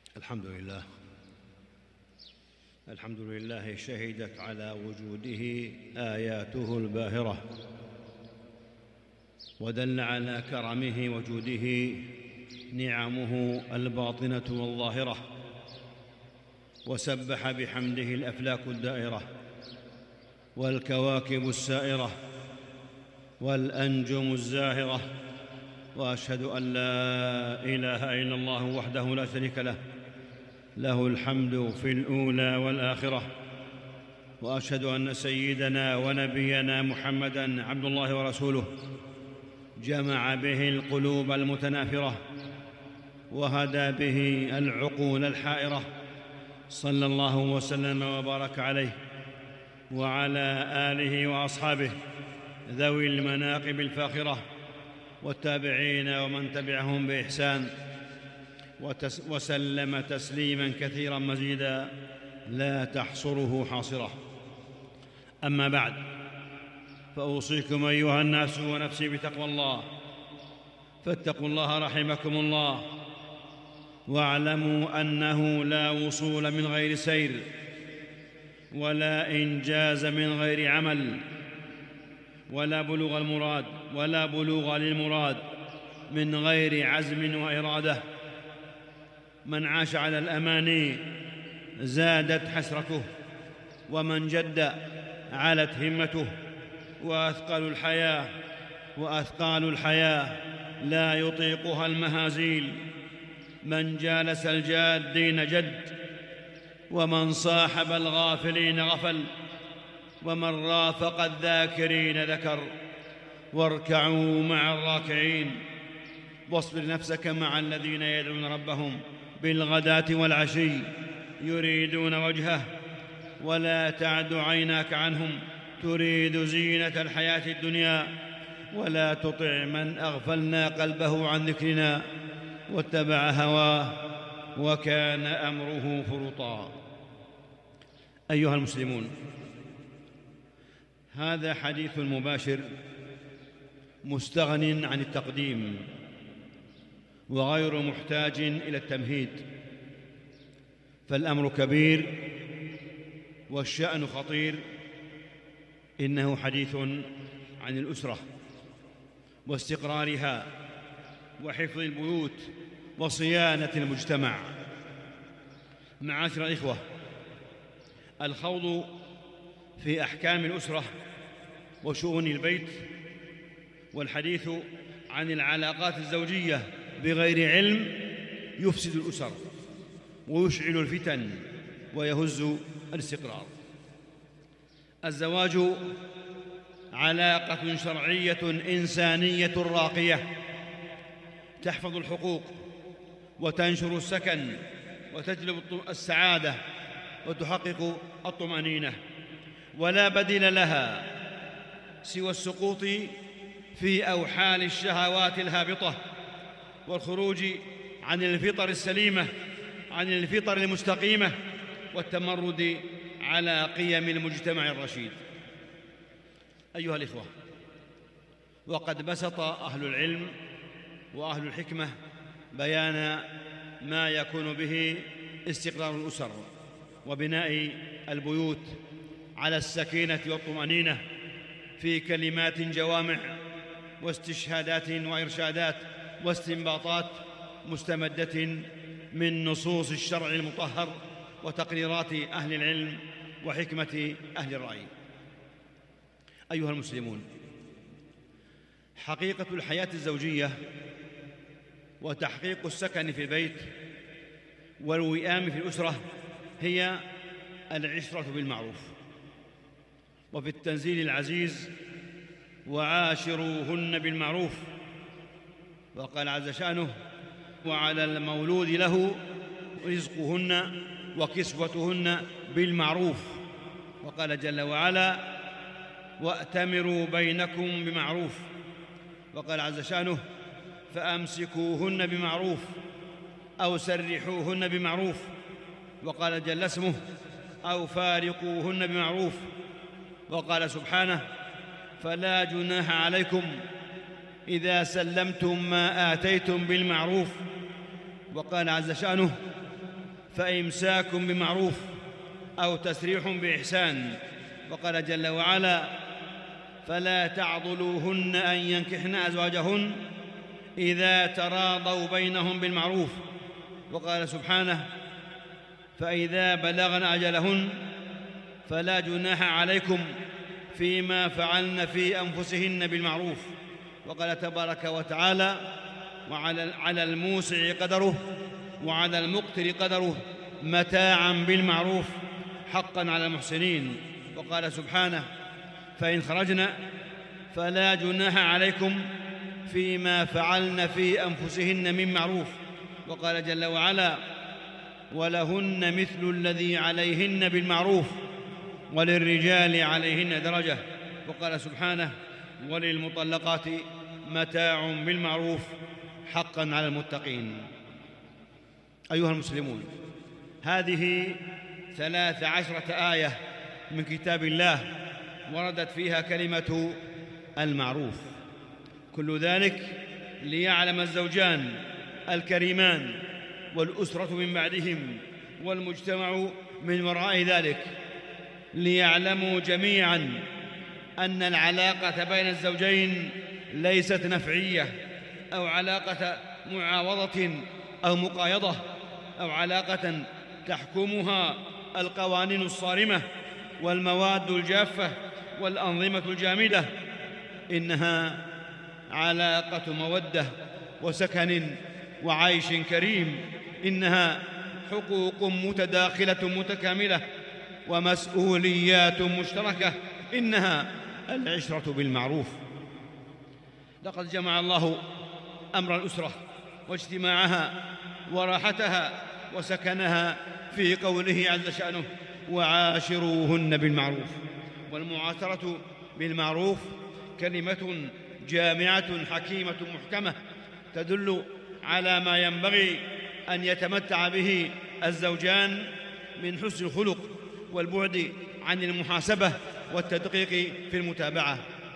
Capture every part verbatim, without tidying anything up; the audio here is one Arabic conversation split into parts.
الحمد لله الحمد لله شهدت على وجوده آياته الباهرة، ودل على كرمه وجوده نعمه الباطنة والظاهرة، وسبح بحمده الأفلاك الدائرة والكواكب السائرة والأنجم الزاهرة، وأشهد أن لا إله إلا الله وحده لا شريك له، له الحمد في الأولى والآخرة، وأشهد أن سيدنا ونبينا محمدًا عبد الله ورسوله، جمع به القلوب المتنافرة وهدى به العقول الحائرة، صلى الله وسلم وبارك عليه وعلى آله وأصحابه ذوي المناقب الفاخرة والتابعين ومن تبعهم بإحسان، وسلم تسليماً كثيراً مزيداً لا تحصره حاصرة. أما بعد، فأوصيكم أيها الناس ونفسي بتقوى الله، فاتقوا الله رحمكم الله، واعلموا أنه لا وصول من غير سير، ولا إنجاز من غير عمل، ولا بلوغ المراد ولا بلوغ للمراد من غير عزم وإرادة. من عاش على الأماني زادت حسرته، ومن جد علت همته، وأثقال الحياة وأثقال الحياة لا يطيقها المهازيل. من جالس الجادين جد، ومن صاحب الغافلين غفل، ومن رافق الذاكرين ذكر. واركعوا مع الراكعين، واصبر نفسك مع الذين يدعون ربهم بالغداة والعشي يريدون وجهه، ولا تعد عيناك عنهم تريد زينة الحياة الدنيا، ولا تطع من أغفلنا قلبه عن ذكرنا واتبع هواه وكان أمره فرطا. أيها المسلمون، هذا حديث مباشر مستغن عن التقديم، وغير محتاج إلى التمهيد، فالأمر كبير والشأن خطير. إنه حديث عن الأسرة واستقرارها وحفظ البيوت وصيانة المجتمع. معاشر الإخوة، الخوض في أحكام الأسرة وشؤون البيت والحديث عن العلاقات الزوجية بغير علم يفسد الأسر ويشعل الفتن ويهز الاستقرار. الزواج علاقة شرعية إنسانية راقية تحفظ الحقوق وتنشر السكن وتجلب السعادة وتحقق الطمأنينة، ولا بديل لها سوى السقوط في أوحال الشهوات الهابطة والخروج عن الفطر السليمة، عن الفطر المستقيمة، والتمرد على قيم المجتمع الرشيد. أيها الإخوة، وقد بسط أهل العلم وأهل الحكمة بيان ما يكون به استقرار الأسر وبناء البيوت على السكينة والطمأنينة في كلمات جوامع واستشهادات وإرشادات واستنباطات مستمدة من نصوص الشرع المطهر وتقريرات أهل العلم وحكمة أهل الرأي. أيها المسلمون، حقيقة الحياة الزوجية وتحقيق السكن في البيت والوئام في الأسرة هي العشرة بالمعروف. وفي التنزيل العزيز: وعاشروهن بالمعروف. وقال عز شأنه: وعلى المولود له رزقهن وكسوتهن بالمعروف. وقال جل وعلا: وأتمروا بينكم بمعروف. وقال عز شأنه: فأمسكوهن بمعروف أو سرحوهن بمعروف. وقال جل اسمه: أو فارقوهن بمعروف. وقال سبحانه: فلا جناح عليكم إذا سلمتم ما آتيتم بالمعروف. وقال عز شأنه: فإمساك بمعروف أو تسريح بإحسان. وقال جل وعلا: فلا تعضلوهن أن ينكحن أزواجهن إذا تراضوا بينهم بالمعروف. وقال سبحانه: فإذا بلغن أجلهن فلا جناح عليكم فيما فعلن في أنفسهن بالمعروف. وقال تبارك وتعالى: وعلى الموسع قدره وعلى المقتر قدره متاعا بالمعروف حقا على المحسنين. وقال سبحانه: فإن خرجن فلا جناح عليكم فيما فعلن في أنفسهن من معروف. وقال جل وعلا: ولهن مثل الذي عليهن بالمعروف وللرجال عليهن درجة. وقال سبحانه: وللمطلقات متاع بالمعروف حقا على المتقين. أيها المسلمون، هذه ثلاث عشرة آية من كتاب الله وردت فيها كلمة المعروف، كل ذلك ليعلم الزوجان الكريمان والأسرة من بعدهم والمجتمع من وراء ذلك، ليعلموا جميعاً أن العلاقة بين الزوجين ليست نفعية أو علاقة معاوضة أو مقايضة أو علاقة تحكمها القوانين الصارمة والمواد الجافة والأنظمة الجامدة، إنها علاقة مودة وسكن وعيش كريم، إنها حقوق متداخلة متكاملة ومسؤوليات مشتركة، إنها العشرة بالمعروف. لقد جمع الله أمر الأسرة واجتماعها وراحتها وسكنها في قوله عز شأنه: وعاشروهن بالمعروف. والمعاشرة بالمعروف كلمة جامعة حكيمة محكمة تدل على ما ينبغي أن يتمتع به الزوجان من حسن الخلق والبعد عن المحاسبة والتدقيق في المتابعة.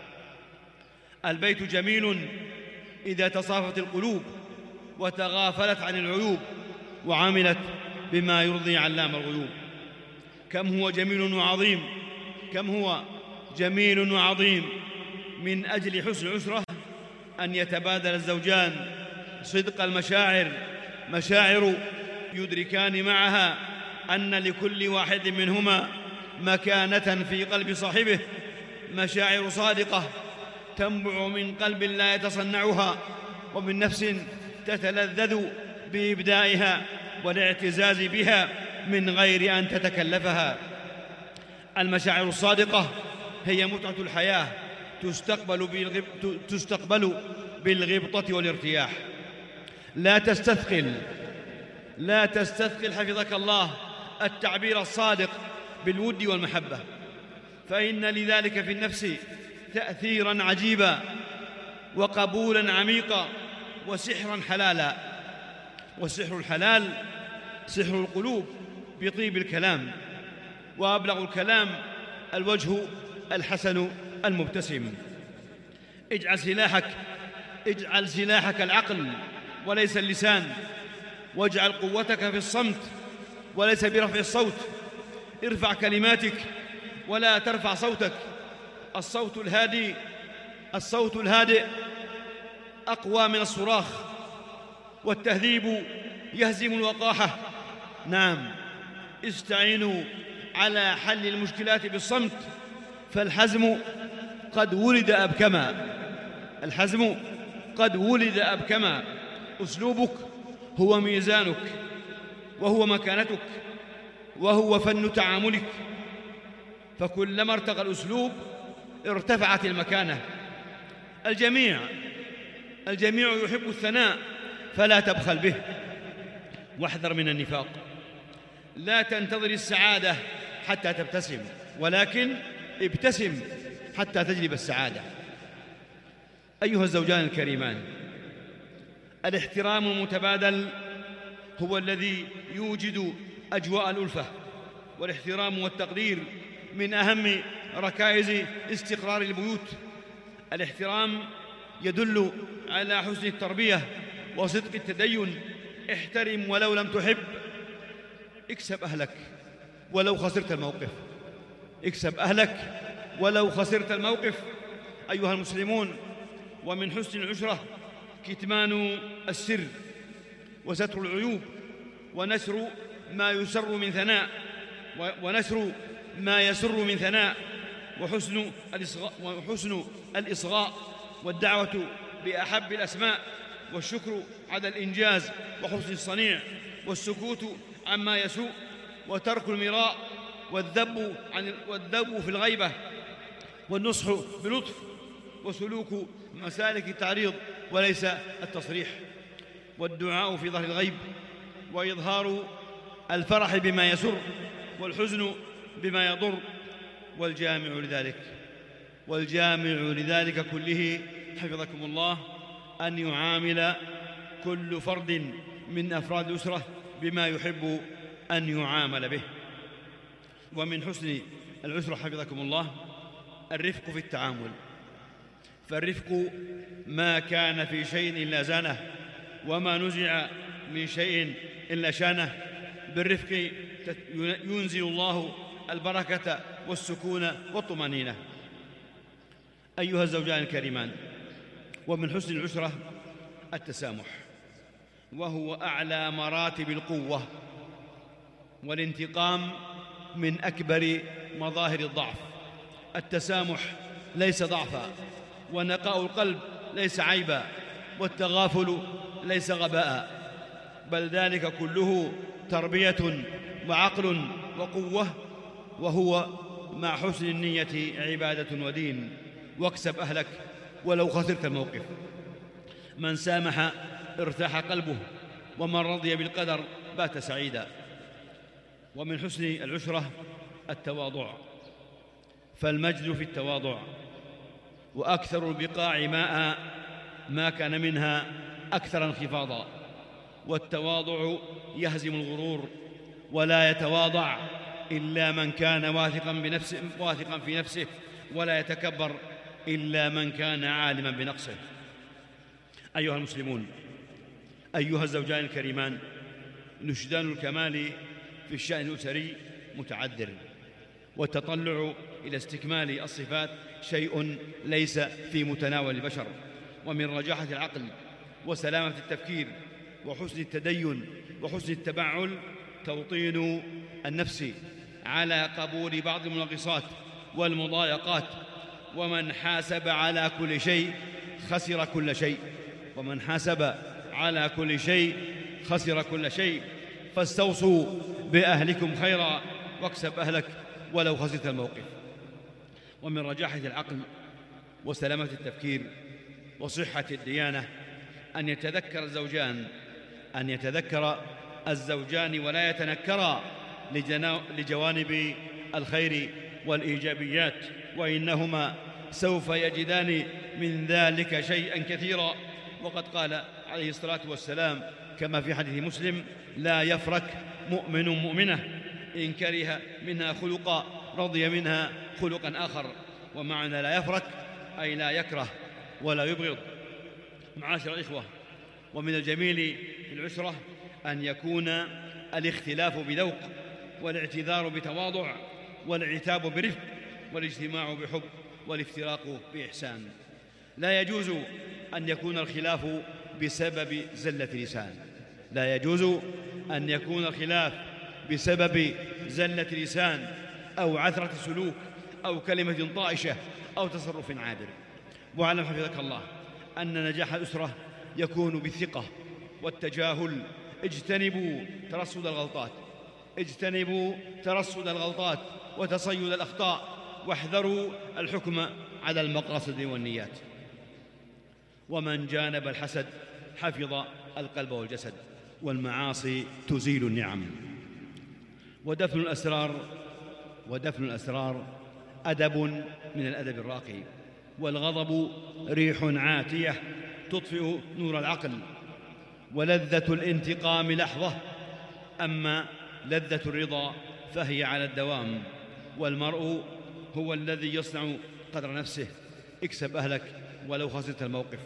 البيت جميل إذا تصافت القلوب وتغافلت عن العيوب وعملت بما يرضي علام الغيوب. كم هو جميل وعظيم، كم هو جميل وعظيم من أجل حسن العشرة أن يتبادل الزوجان صدق المشاعر، مشاعر يدركان معها أن لكل واحد منهما مكانة في قلب صاحبه، مشاعر صادقة تنبع من قلب لا يتصنعها ومن نفس تتلذذ بإبدائها والاعتزاز بها من غير أن تتكلفها. المشاعر الصادقة هي متعة الحياة، تستقبل بالغب... تستقبل بالغبطة والارتياح. لا تستثقل لا تستثقل حفظك الله التعبير الصادق بالود والمحبة، فإن لذلك في النفس تأثيراً عجيباً وقبولاً عميقاً وسحراً حلالاً. والسحر الحلال سحر القلوب بطيب الكلام، وأبلغ الكلام الوجه الحسن المبتسم. اجعل سلاحك اجعل سلاحك العقل وليس اللسان، واجعل قوتك في الصمت وليس برفع الصوت. ارفع كلماتك ولا ترفع صوتك. الصوت الهادي الصوت الهادئ أقوى من الصراخ، والتهذيب يهزم الوقاحة. نعم، استعينوا على حل المشكلات بالصمت، فالحزم قد ولد أبكما الحزم قد ولد أبكما. أسلوبك هو ميزانك، وهو مكانتك، وهو فن تعاملك، فكلما ارتقى الأسلوب ارتفعت المكانة. الجميع الجميع يحب الثناء فلا تبخل به، واحذر من النفاق. لا تنتظر السعادة حتى تبتسم، ولكن ابتسم حتى تجلب السعادة. أيها الزوجان الكريمان، الاحترام المتبادل هو الذي يوجد أجواء الألفة، والاحترام والتقدير من أهم ركائز استقرار البيوت. الاحترام يدل على حسن التربية وصدق التدين. احترم ولو لم تحب، اكسب أهلك ولو خسرت الموقف، اكسب أهلك ولو خسرت الموقف. أيها المسلمون، ومن حسن العشرة كتمان السر وستر العيوب ونشر ما يسر من ثناء ونشر ما يسر من ثناء وحسن الإصغاء, وحسن الإصغاء والدعوة بأحب الأسماء والشكر على الإنجاز وحسن الصنيع والسكوت عما يسوء وترك المراء والذب, عن والذب في الغيبة والنصح بلطف وسلوك مسالك التعريض وليس التصريح والدعاء في ظهر الغيب وإظهار الفرح بما يسر والحزن بما يضر. والجامع لذلك والجامع لذلك كله حفظكم الله أن يعامل كل فرد من أفراد الأسرة بما يحب أن يعامل به. ومن حسن العسرة حفظكم الله الرفق في التعامل، فالرفق ما كان في شيء إلا زانه وما نزع من شيء إلا شانه. بالرفق ينزل الله البركة والسكون والطمأنينة. أيها الزوجان الكريمان، ومن حسن العشرة التسامح، وهو أعلى مراتب القوة والانتقام من أكبر مظاهر الضعف. التسامح ليس ضعفا، ونقاء القلب ليس عيبا، والتغافل ليس غباء، بل ذلك كله تربية وعقل وقوة، وهو مع حسن النية عبادة ودين. واكسب أهلك ولو خسرت الموقف. من سامح ارتاح قلبه، ومن رضي بالقدر بات سعيدا. ومن حسن العشرة التواضع، فالمجد في التواضع، وأكثر البقاع ماء ما كان منها أكثر انخفاضا. والتواضع يهزم الغرور، ولا يتواضع إلا من كان واثقا بنفسه واثقا في نفسه، ولا يتكبر إلا من كان عالما بنقصه. أيها المسلمون، أيها الزوجان الكريمان، نشدان الكمال في الشأن الأسري متعذر، والتطلع إلى استكمال الصفات شيء ليس في متناول البشر. ومن رجاحة العقل وسلامة التفكير وحسن التدين وحسن التبعل توطين النفس على قبول بعض المنغصات والمضايقات. ومن حاسب على كل شيء خسر كل شيء ومن حاسب على كل شيء خسر كل شيء. فاستوصوا بأهلكم خيرا، واكسب أهلك ولو خسرت الموقف. ومن رجاحة العقل وسلامة التفكير وصحة الديانة أن يتذكر الزوجان أن يتذكر الزوجان ولا يتنكرا لجوانب الخير والإيجابيات، وإنهما سوف يجدان من ذلك شيئا كثيرا. وقد قال عليه الصلاة والسلام كما في حديث مسلم: لا يفرك مؤمن مؤمنة إن كره منها خلقا رضي منها خلقا آخر. ومعنى لا يفرك أي لا يكره ولا يبغض. معاشر الإخوة، ومن الجميل في العشرة أن يكون الاختلاف بذوق، والاعتذار بتواضع، والعتاب برفق، والاجتماع بحب، والافتراق بإحسان. لا يجوز أن يكون الخلاف بسبب زلة لسان لا يجوز أن يكون الخلاف بسبب زلة لسان أو عثرة سلوك أو كلمة طائشة أو تصرف عابر. واعلم حفظك الله أن نجاح الأسرة يكون بالثقة والتجاهل. اجتنبوا ترصد الغلطات اجتنبوا ترصد الغلطات وتصيد الأخطاء، واحذروا الحكم على المقاصد والنيات. ومن جانب الحسد حفظ القلب والجسد، والمعاصي تزيل النعم. ودفن الأسرار ودفن الأسرار أدب من الأدب الراقي، والغضب ريح عاتية تطفئ نور العقل، ولذة الانتقام لحظة، أما لذة الرضا فهي على الدوام. والمرء هو الذي يصنع قدر نفسه. اكسب أهلك ولو خسرت الموقف.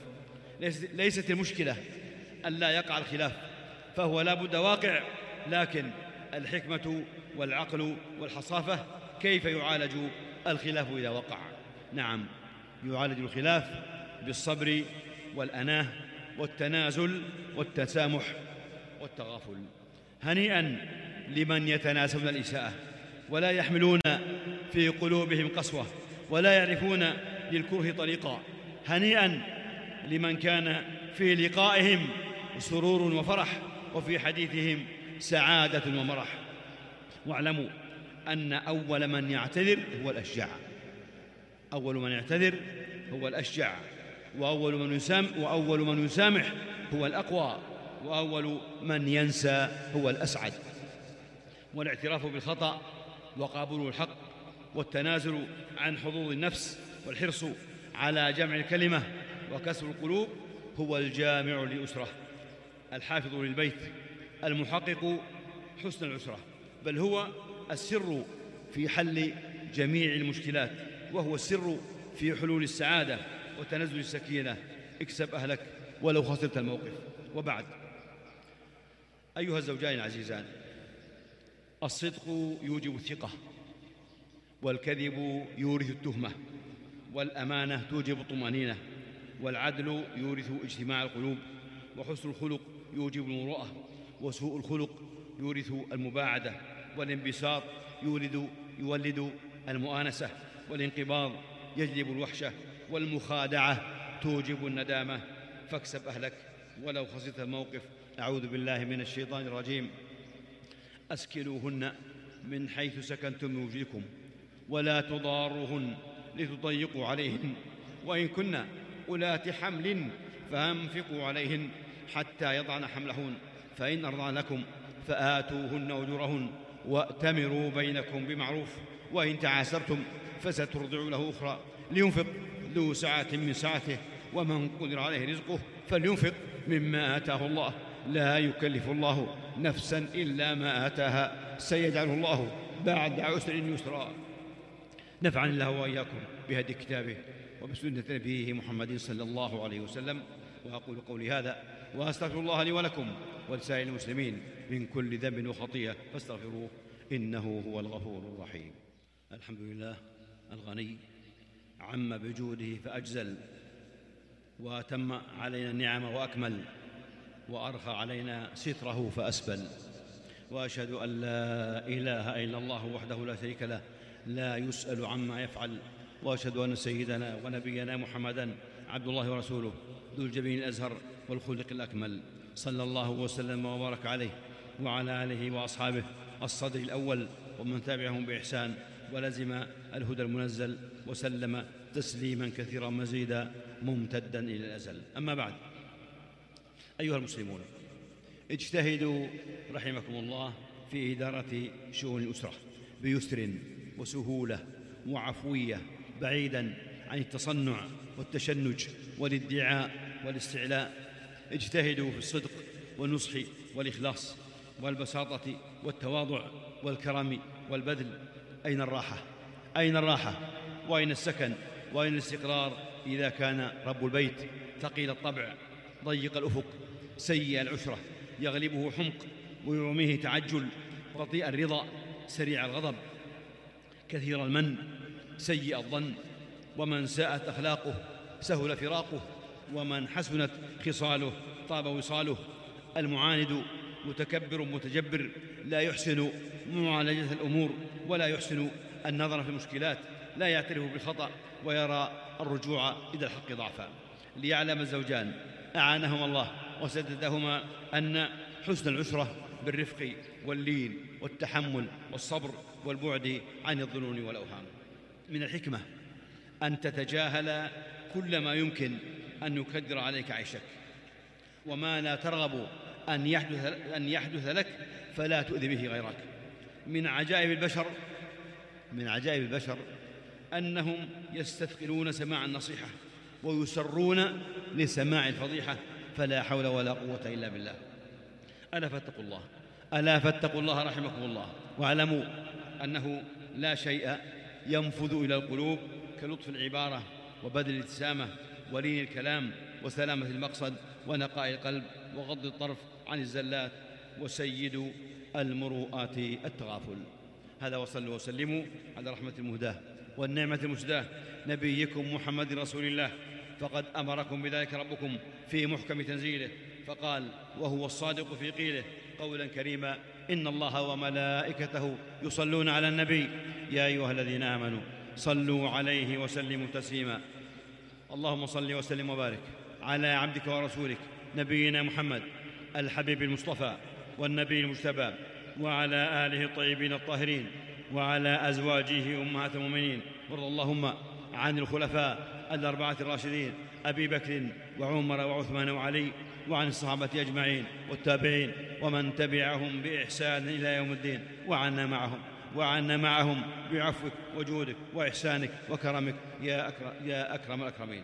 ليست المشكلة أن لا يقع الخلاف، فهو لا بد واقع، لكن الحكمة والعقل والحصافة كيف يعالج الخلاف إذا وقع. نعم، يعالج الخلاف بالصبر والأناة والتنازل والتسامح والتغافل. هنيئا لمن يتناسون الإساءة ولا يحملون في قلوبهم قسوة ولا يعرفون للكره طريقا. هنيئا لمن كان في لقائهم سرور وفرح وفي حديثهم سعادة ومرح. واعلموا أن أول من يعتذر هو الأشجع، أول من يعتذر هو الأشجع، وأول من يسامح وأول من يسامح هو الأقوى، وأول من ينسى هو الأسعد. والاعتراف بالخطأ وقبول الحق والتنازل عن حظوظ النفس والحرص على جمع الكلمة وكسر القلوب هو الجامع للأسرة، الحافظ للبيت، المحقق حسن العسرة، بل هو السر في حل جميع المشكلات، وهو السر في حلول السعادة وتنزل السكينة. اكسب أهلك ولو خسرت الموقف. وبعد، أيها الزوجان العزيزان، الصدق يوجب الثقة، والكذب يورث التهمة، والأمانة توجب الطمأنينة، والعدل يورث اجتماع القلوب، وحسن الخلق يوجب المروءة، وسوء الخلق يورث المباعدة، والانبساط يولد يولد المؤانسة، والانقباض يجلب الوحشة، والمخادعة توجب الندامة. فاكسب أهلك ولو خسرت الموقف. أعوذ بالله من الشيطان الرجيم. أسكنوهن من حيث سكنتم من وجدكم ولا تضاروهن لتضيقوا عليهن، وإن كن أولات حمل فأنفقوا عليهن حتى يضعن حملهن، فإن أرضعن لكم فآتوهن أجورهن وأتمروا بينكم بمعروف، وإن تعاسرتم فسترضع له أخرى. لينفق ذو سعة من سعته، ومن قدر عليه رزقه فلينفق مما آتاه الله، لا يكلف الله نفسا إلا ما آتاها، سيجعل الله بعد عسر يسرا. نفعني الله وإياكم بهدي كتابه وبسنة نبيه محمد صلى الله عليه وسلم. وأقول قولي هذا وأستغفر الله لي ولكم ولسائر المسلمين من كل ذنب وخطيئة فاستغفروه إنه هو الغفور الرحيم. الحمد لله الغني عم بجوده فأجزل، وأتم علينا النعم وأكمل، وأرخى علينا ستره فأسبل. وأشهد أن لا إله إلا الله وحده لا شريك له لا يسأل عما يفعل. وأشهد أن سيدنا ونبينا محمدًا عبد الله ورسوله ذو الجبين الأزهر والخلق الأكمل، صلى الله وسلم وبارك عليه وعلى آله وأصحابه الصدر الأول ومن تبعهم بإحسان ولزم الهدى المنزل وسلم تسليما كثيرا مزيدا ممتدا إلى الأزل. أما بعد، أيها المسلمون، اجتهدوا رحمكم الله في إدارة شؤون الأسرة بيسر وسهولة وعفوية، بعيدا عن التصنع والتشنج والادعاء والاستعلاء. اجتهدوا في الصدق والنصح والإخلاص والبساطة والتواضع والكرم والبذل. أين الراحة؟ أين الراحة؟ وأين السكن؟ وأين الاستقرار إذا كان رب البيت ثقيل الطبع ضيق الأفق سيء العشرة يغلبه حمق ويعميه تعجل بطيء الرضا سريع الغضب كثير المن سيء الظن؟ ومن ساءت أخلاقه سهل فراقه، ومن حسنت خصاله طاب وصاله. المعاند متكبر متجبر لا يحسن معالجة الأمور ولا يحسن النظر في المشكلات، لا يعترف بالخطأ ويرى الرجوع إلى الحق ضعفا. ليعلم الزوجان أعانهما الله وسددهما أن حسن العشرة بالرفق واللين والتحمل والصبر والبعد عن الظنون والأوهام. من الحكمة أن تتجاهل كل ما يمكن أن يكدر عليك عيشك، وما لا ترغب أن يحدث, أن يحدث لك فلا تؤذي به غيرك. من عجائب البشر من عجائب البشر أنهم يستثقلون سماع النصيحة ويسرون لسماع الفضيحة، فلا حول ولا قوة إلا بالله. ألا فاتقوا الله ألا فاتقوا الله رحمكم الله، واعلموا أنه لا شيء ينفذ إلى القلوب كلطف العبارة وبذل الابتسامة ولين الكلام وسلامة المقصد ونقاء القلب وغض الطرف عن الزلات. وسيد المروءات التغافل. هذا وصلوا وسلموا على رحمة المهداة والنعمة المسداة نبيكم محمد رسول الله، فقد أمركم بذلك ربكم في محكم تنزيله، فقال وهو الصادق في قيله قولا كريما: إن الله وملائكته يصلون على النبي يا أيها الذين آمنوا صلوا عليه وسلموا تسليما. اللهم صل وسلم وبارك على عبدك ورسولك نبينا محمد الحبيب المصطفى والنبي المجتبى، وعلى آله الطيبين الطاهرين، وعلى أزواجه أمهات المؤمنين، وارض اللهم عن الخلفاء الأربعة الراشدين أبي بكر وعمر وعثمان وعلي، وعن الصحابة أجمعين والتابعين ومن تبعهم بإحسان إلى يوم الدين، وعنا معهم وعنا معهم بعفوك وجودك وإحسانك وكرمك يا أكرم, يا أكرم الأكرمين.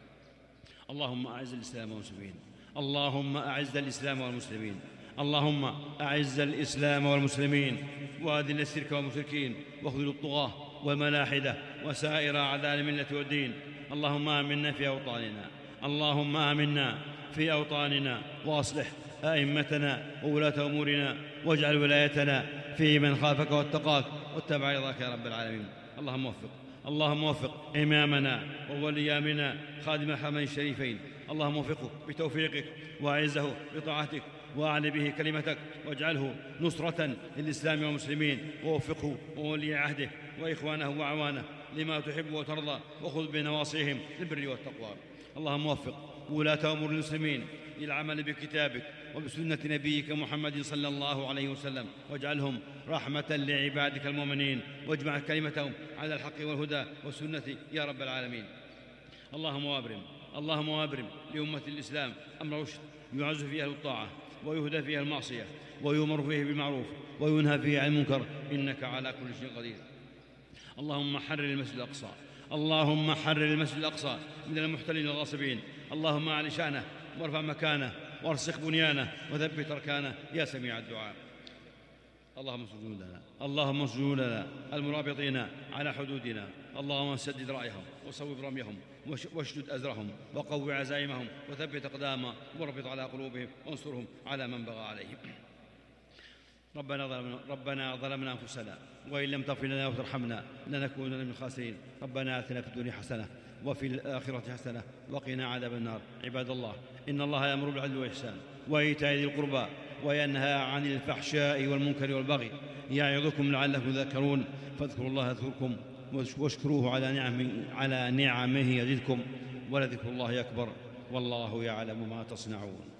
اللهم أعز الإسلام والمسلمين، اللهم أعز الإسلام والمسلمين، اللهم أعز الإسلام والمسلمين، وأذل الشرك والمشركين، واخذل الطغاة والملاحدة وسائر أعداء الملة والدين. اللهم آمنا في أوطاننا، اللهم آمنا في أوطاننا، وأصلح أئمتنا وولاة أمورنا، واجعل ولايتنا في من خافك واتقاك واتبع رضاك يا رب العالمين. اللهم وفق اللهم وفق إمامنا وولي أمرنا خادم الحرمين الشريفين، اللهم وفقه بتوفيقك، وأعزه بطاعتك، وأعل به كلمتك، واجعله نصرة للإسلام والمسلمين، ووفقه وولي عهده وإخوانه وأعوانه لما تحب وترضى، وخذ بنواصيهم للبر والتقوى. اللهم وفق ولاة أمور المسلمين للعمل بكتابك وبسنة نبيك محمد صلى الله عليه وسلم، واجعلهم رحمة لعبادك المؤمنين، واجمع كلمتهم على الحق والهدى والسنة يا رب العالمين. اللهم وابرم اللهم وابرم لأمة الإسلام أمر رشد يعز فيه أهل الطاعة، ويهدى فيه المعصية، ويؤمر فيه بالمعروف، وينهى فيه عن المنكر، إنك على كل شيء قدير. اللهم حرر المسجد الأقصى اللهم حرر المسجد الأقصى من المحتلين الغاصبين، اللهم أعل شأنه وارفع مكانه وارسخ بنيانه وثبت أركانه يا سميع الدعاء. اللهم انصر جنودنا اللهم انصر جنودنا المرابطين على حدودنا، اللهم سدد رأيهم وصوب رميهم واشدد أزرهم وقو عزائمهم وثبت أقدامهم واربط على قلوبهم وانصرهم على من بغى عليهم. ربنا ظلمنا, ربنا ظلمنا أنفسنا وإن لم تغفر لنا وترحمنا لنكونن من الخاسرين. ربنا آتنا في الدنيا حسنة وفي الآخرة حسنة وقنا عذاب النار. عباد الله، إن الله يأمر بالعدل والإحسان وإيتاء ذي القربى وينهى عن الفحشاء والمنكر والبغي يعظكم لعلكم تذكرون. فاذكروا الله يذكركم واشكروه على نعمه, على نعمه يزدكم، ولذكر الله أكبر، والله يعلم ما تصنعون.